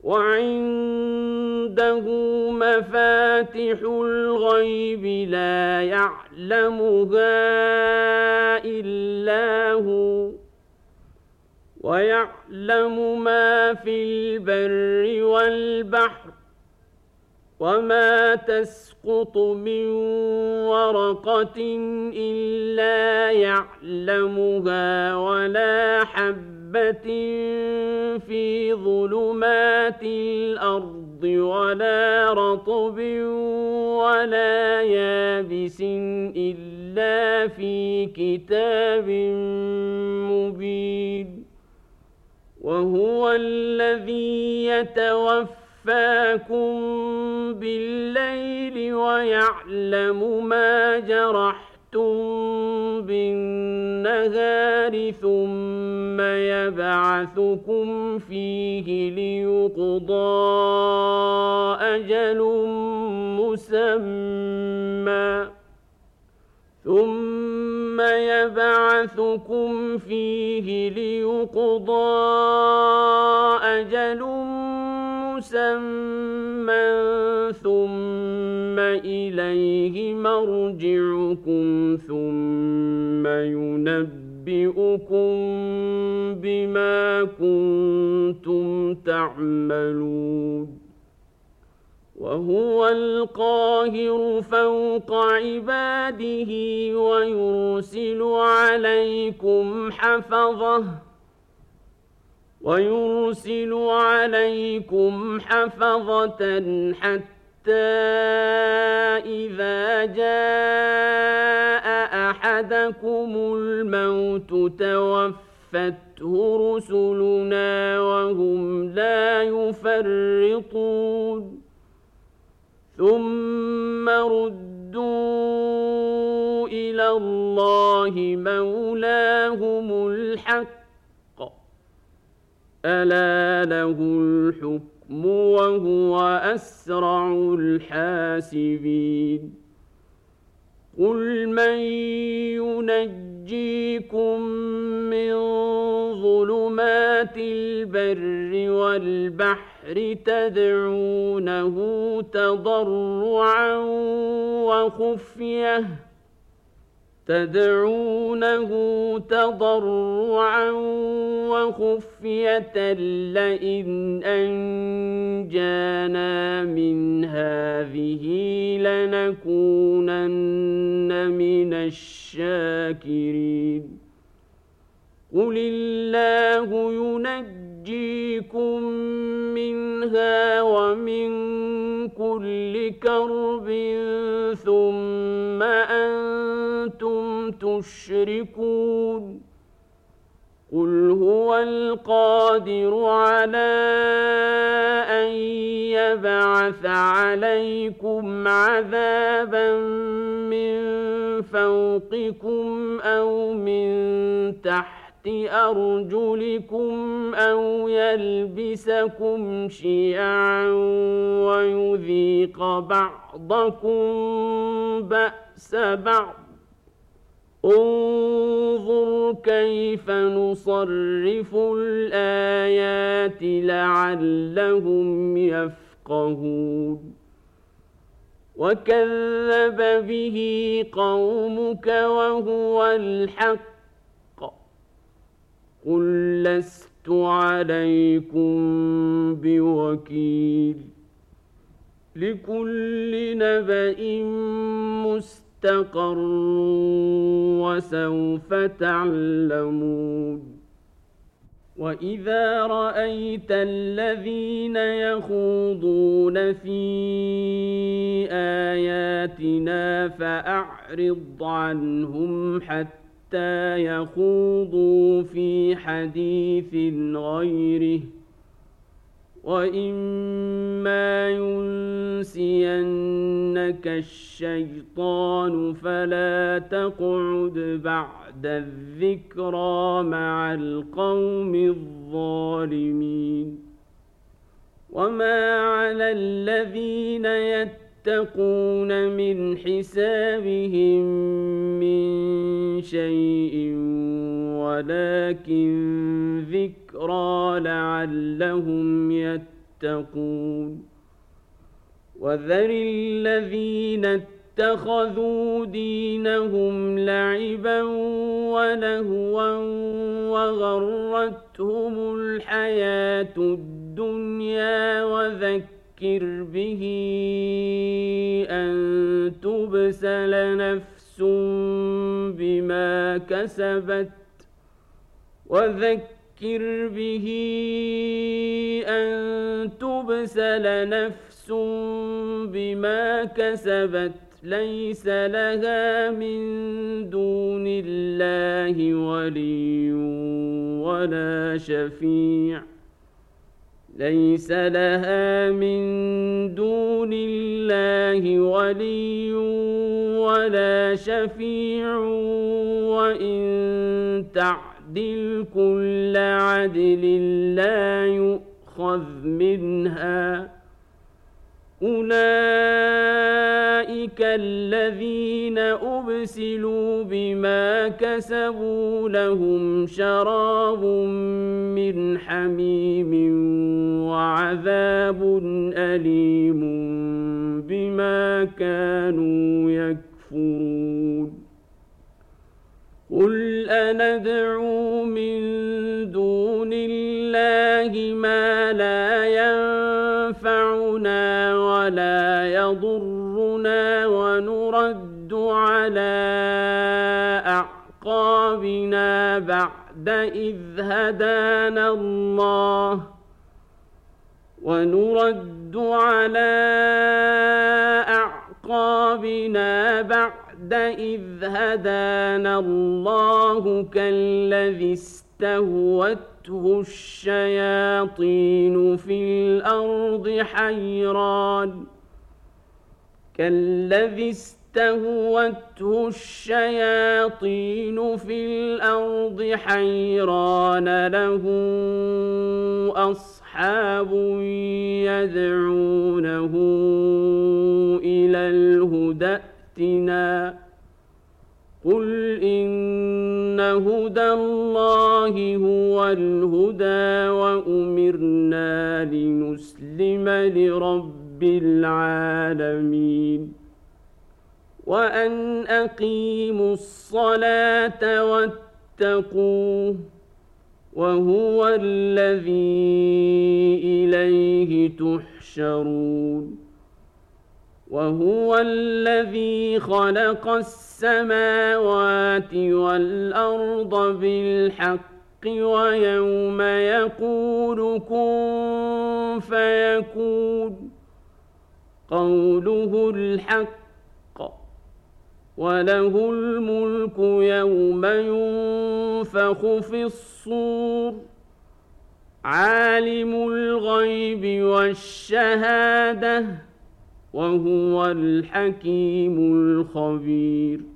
وعنده مفاتح الغيب لا يعلمها إلا هو ويعلم ما في البر والبحر وما تسقط من ورقة إلا يعلمها ولا حبة في ظلمات الأرض ولا رطب ولا يابس إلا في كتاب مبين وهو الذي يتوفاكم بالليل ويعلم ما جرحتم بالنهار ثم يبعثكم فيه ليقضى أجل مسمى ثم إليه مرجعكم ثم ينبئكم بما كنتم تعملون وهو القاهر فوق عباده ويرسل عليكم حفظة حتى إذا جاء أحدكم الموت توفته رسلنا وهم لا يفرطون ثم ردوا إلى الله مولاهم الحق ألا له الحكم وهو أسرع الحاسبين قل من ينجيكم من ظلمات البر والبحر تدعونه تضرعا وخفية لئن أنجانا من هذه لنكونن من الشاكرين قل الله ينجيكم منها ومن كل كرب ثم أنتم تشركون قل هو القادر على أن يبعث عليكم عذابا من فوقكم أو من تحت أرجلكم أو يلبسكم شيعا ويذيق بعضكم بأس بعض انظر كيف نصرف الآيات لعلهم يفقهون وكذب به قومك وهو الحق قل لست عليكم بوكيل لكل نبأ مستقر وسوف تعلمون وإذا رأيت الذين يخوضون في آياتنا فأعرض عنهم حتى يخوضوا في حديث غيره وإما ينسينك الشيطان فلا تقعد بعد الذكرى مع القوم الظالمين وما على الذين يتقون من حسابهم من شيء ولكن ذكرى لعلهم يتقون يتقون وذر الذين اتخذوا دينهم لعبا ولهوا وغرتهم الحياة الدنيا وذكر به أن تبسل نفس بما كسبت ليس لها من دون الله ولي ولا شفيع وإن تعدل كل عدل لا يؤخذ منها أولئك الذين أبسلوا بما كسبوا لهم شراب من حميم وعذاب أليم بما كانوا يكفرون قل أندعو من دون الله ما لا ينفعنا ولا يضرنا ونرد على أعقابنا بعد إذ هدانا الله كالذي استهوته الشياطين في الأرض حيران له أصحاب يدعونه إلى الهدى ائتنا قل إن هدى الله هو الهدى وأمرنا لنسلم لرب العالمين وأن أقيموا الصلاة واتقوه وهو الذي إليه تحشرون وهو الذي خلق السماوات والأرض بالحق ويوم يقول كن فيكون قوله الحق وله الملك يوم ينفخ في الصور عالم الغيب والشهادة وهو الحكيم الخبير